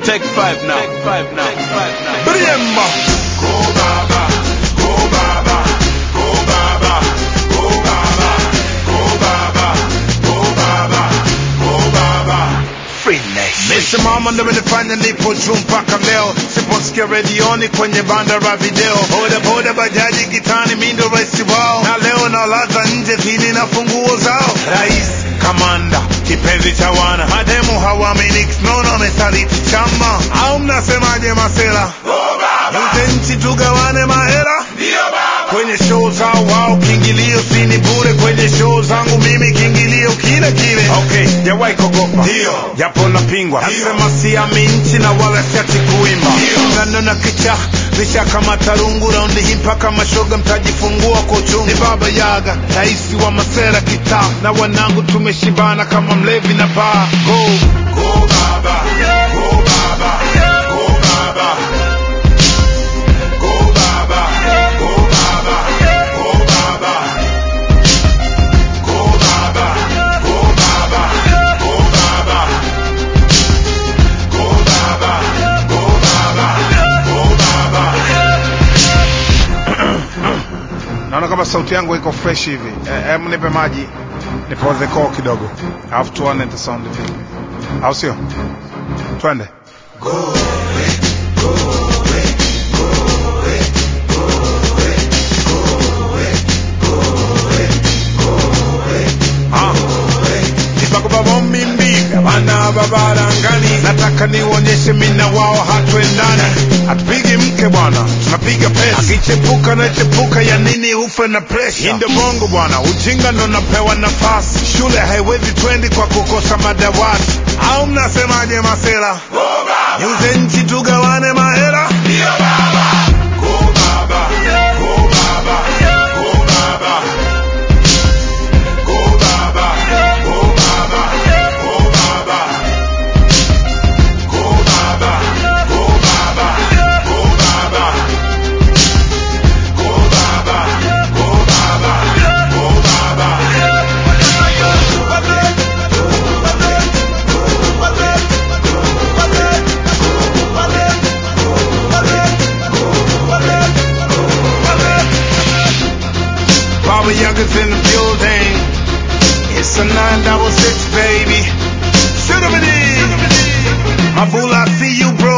Take five now. Take five now. Take five now. Bremba. Go Baba, go Baba, go Baba, go Baba, go Baba, go Baba, go Baba. Free Nation. Mr. Mama ndo menifanya nipo juu mpaka leo. Siposikia redioni kwenye banda la video. Boda boda bajaji kitani mindo raisi wao. Na leo na laza nje zini na funguo zao. Rais, kamanda, kipenzi cha wana. Mademu hawamini nono mesaliti chama. Au mnasemaje masela? Yote nchi tugawane mahera. Kwenye show zao wao kiingilio sini bure. Kwenye show zangu mimi kiingilio kile kile. Okay, jawai kogopa japo napingwa. Nasema siami nchi na wala siati kuimba. Ngano na kicha nisha kama tarungu. Raundi hii mpaka mashoga mtajifungua kwa uchungu. Ni Baba Yaga, raisi wa masera kitaa. Na wanangu tumeshibana kama mlevi na baa. Go Baba, go Baba, go Baba, go Baba, go Baba, go Baba, go Baba, go Baba, go Baba, go Baba, go Baba, go Baba. Naona kama sauti yangu iko fresh hivi. Hebu nipe maji nipoze koo kidogo, alafu tuone the sound vipi, au sio? Twende. Bana babarangani, nataka nionyeshe mina wao hatuendani. Hatupigi mke bwana, tunapiga pesa. Akichepuka na chepuka ya nini ufe na pressure. Inde bongo bwana, ujinga ndo napewa nafasi. Shule haiwezi twendi kwa kukosa madawati. Au mnasemaje masela? Yuze nchi tugawane mahera. Go Baba, go Baba, go Baba, go Baba, go Baba, go Baba, go Baba, go Baba, go Baba, go Baba, go Baba, go Baba. Baba Yaga's in the building. It's a 966, baby. Shoot him in. My fool, I see you, bro.